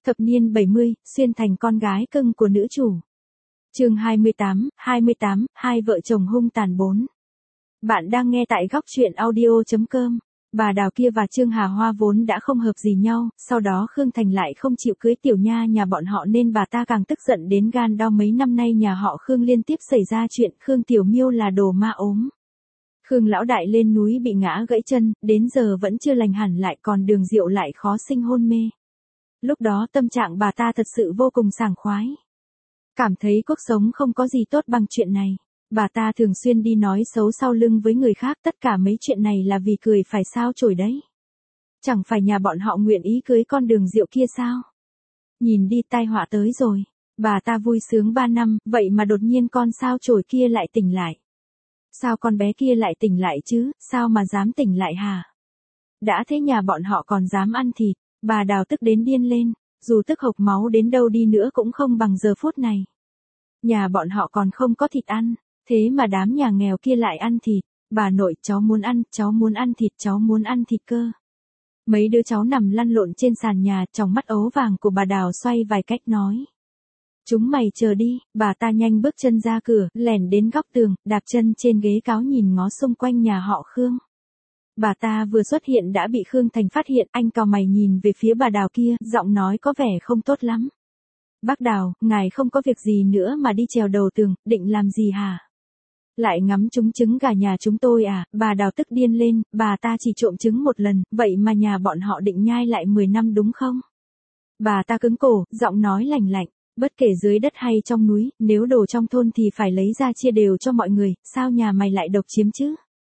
Thập niên 70, xuyên thành con gái cưng của nữ chủ. Chương 28, hai vợ chồng hung tàn 4. Bạn đang nghe tại góc truyện audio.com. Bà Đào kia và Trương Hà Hoa vốn đã không hợp gì nhau, sau đó Khương Thành lại không chịu cưới Tiểu Nha nhà bọn họ nên bà ta càng tức giận đến gan đau. Mấy năm nay nhà họ Khương liên tiếp xảy ra chuyện Khương Tiểu Miêu là đồ ma ốm. Khương lão đại lên núi bị ngã gãy chân, đến giờ vẫn chưa lành hẳn lại, còn Đường Diệu lại khó sinh hôn mê. Lúc đó tâm trạng bà ta thật sự vô cùng sảng khoái. Cảm thấy cuộc sống không có gì tốt bằng chuyện này. Bà ta thường xuyên đi nói xấu sau lưng với người khác, tất cả mấy chuyện này là vì cười phải sao chổi đấy. Chẳng phải nhà bọn họ nguyện ý cưới con Đường Diệu kia sao? Nhìn đi, tai họa tới rồi. Bà ta vui sướng 3 năm, vậy mà đột nhiên con sao chổi kia lại tỉnh lại. Sao con bé kia lại tỉnh lại chứ, sao mà dám tỉnh lại hả? Đã thế nhà bọn họ còn dám ăn thịt. Bà Đào tức đến điên lên, dù tức hộc máu đến đâu đi nữa cũng không bằng giờ phút này. Nhà bọn họ còn không có thịt ăn, thế mà đám nhà nghèo kia lại ăn thịt. Bà nội, cháu muốn ăn thịt, cháu muốn ăn thịt cơ. Mấy đứa cháu nằm lăn lộn trên sàn nhà, trong mắt ấu vàng của bà Đào xoay vài cách nói. Chúng mày chờ đi. Bà ta nhanh bước chân ra cửa, lẻn đến góc tường, đạp chân trên ghế cáo nhìn ngó xung quanh nhà họ Khương. Bà ta vừa xuất hiện đã bị Khương Thành phát hiện, anh cau mày nhìn về phía bà Đào kia, giọng nói có vẻ không tốt lắm. Bác Đào, ngài không có việc gì nữa mà đi trèo đầu tường, định làm gì hả? Lại ngắm trúng trứng gà nhà chúng tôi à? Bà Đào tức điên lên, bà ta chỉ trộm trứng một lần, vậy mà nhà bọn họ định nhai lại 10 năm đúng không? Bà ta cứng cổ, giọng nói lạnh lạnh, bất kể dưới đất hay trong núi, nếu đồ trong thôn thì phải lấy ra chia đều cho mọi người, sao nhà mày lại độc chiếm chứ?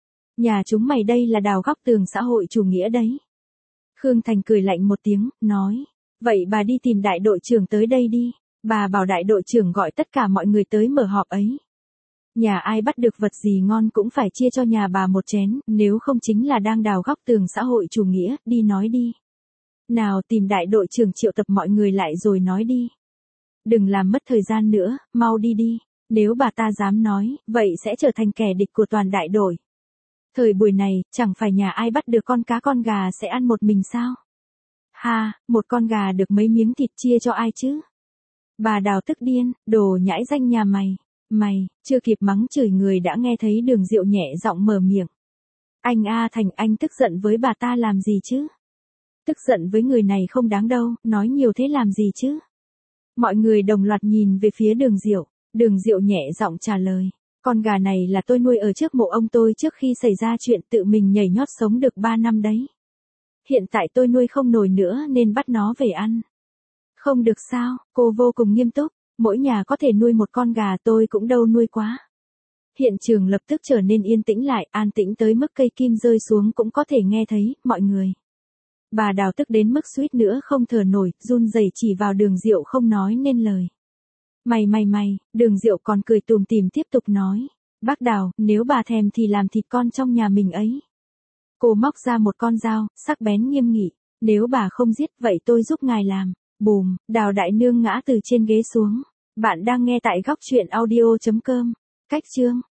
Nhà chúng mày đây là đào góc tường xã hội chủ nghĩa đấy. Khương Thành cười lạnh một tiếng, nói, vậy bà đi tìm đại đội trưởng tới đây đi, bà bảo đại đội trưởng gọi tất cả mọi người tới mở họp ấy. Nhà ai bắt được vật gì ngon cũng phải chia cho nhà bà một chén, nếu không chính là đang đào góc tường xã hội chủ nghĩa, đi nói đi. Nào, tìm đại đội trưởng triệu tập mọi người lại rồi nói đi. Đừng làm mất thời gian nữa, mau đi đi, nếu bà ta dám nói, vậy sẽ trở thành kẻ địch của toàn đại đội. Thời buổi này, chẳng phải nhà ai bắt được con cá con gà sẽ ăn một mình sao? Ha, một con gà được mấy miếng thịt chia cho ai chứ? Bà Đào tức điên, đồ nhãi danh nhà mày. Mày, chưa kịp mắng chửi người đã nghe thấy Đường Diệu nhẹ giọng mở miệng. Anh A Thành, anh tức giận với bà ta làm gì chứ? Tức giận với người này không đáng đâu, nói nhiều thế làm gì chứ? Mọi người đồng loạt nhìn về phía Đường Diệu. Đường Diệu nhẹ giọng trả lời. Con gà này là tôi nuôi ở trước mộ ông tôi trước khi xảy ra chuyện tự mình nhảy nhót sống được 3 năm đấy. Hiện tại tôi nuôi không nổi nữa nên bắt nó về ăn. Không được sao, cô vô cùng nghiêm túc, mỗi nhà có thể nuôi một con gà, tôi cũng đâu nuôi quá. Hiện trường lập tức trở nên yên tĩnh lại, an tĩnh tới mức cây kim rơi xuống cũng có thể nghe thấy, mọi người. Bà Đào tức đến mức suýt nữa không thở nổi, run rẩy chỉ vào Đường Diệu không nói nên lời. Mày, Đường Diệu còn cười tùm tìm tiếp tục nói. Bác Đào, nếu bà thèm thì làm thịt con trong nhà mình ấy. Cô móc ra một con dao, sắc bén nghiêm nghị. Nếu bà không giết, vậy tôi giúp ngài làm. Bùm, Đào đại nương ngã từ trên ghế xuống. Bạn đang nghe tại góc truyện audio.com. Cách chương.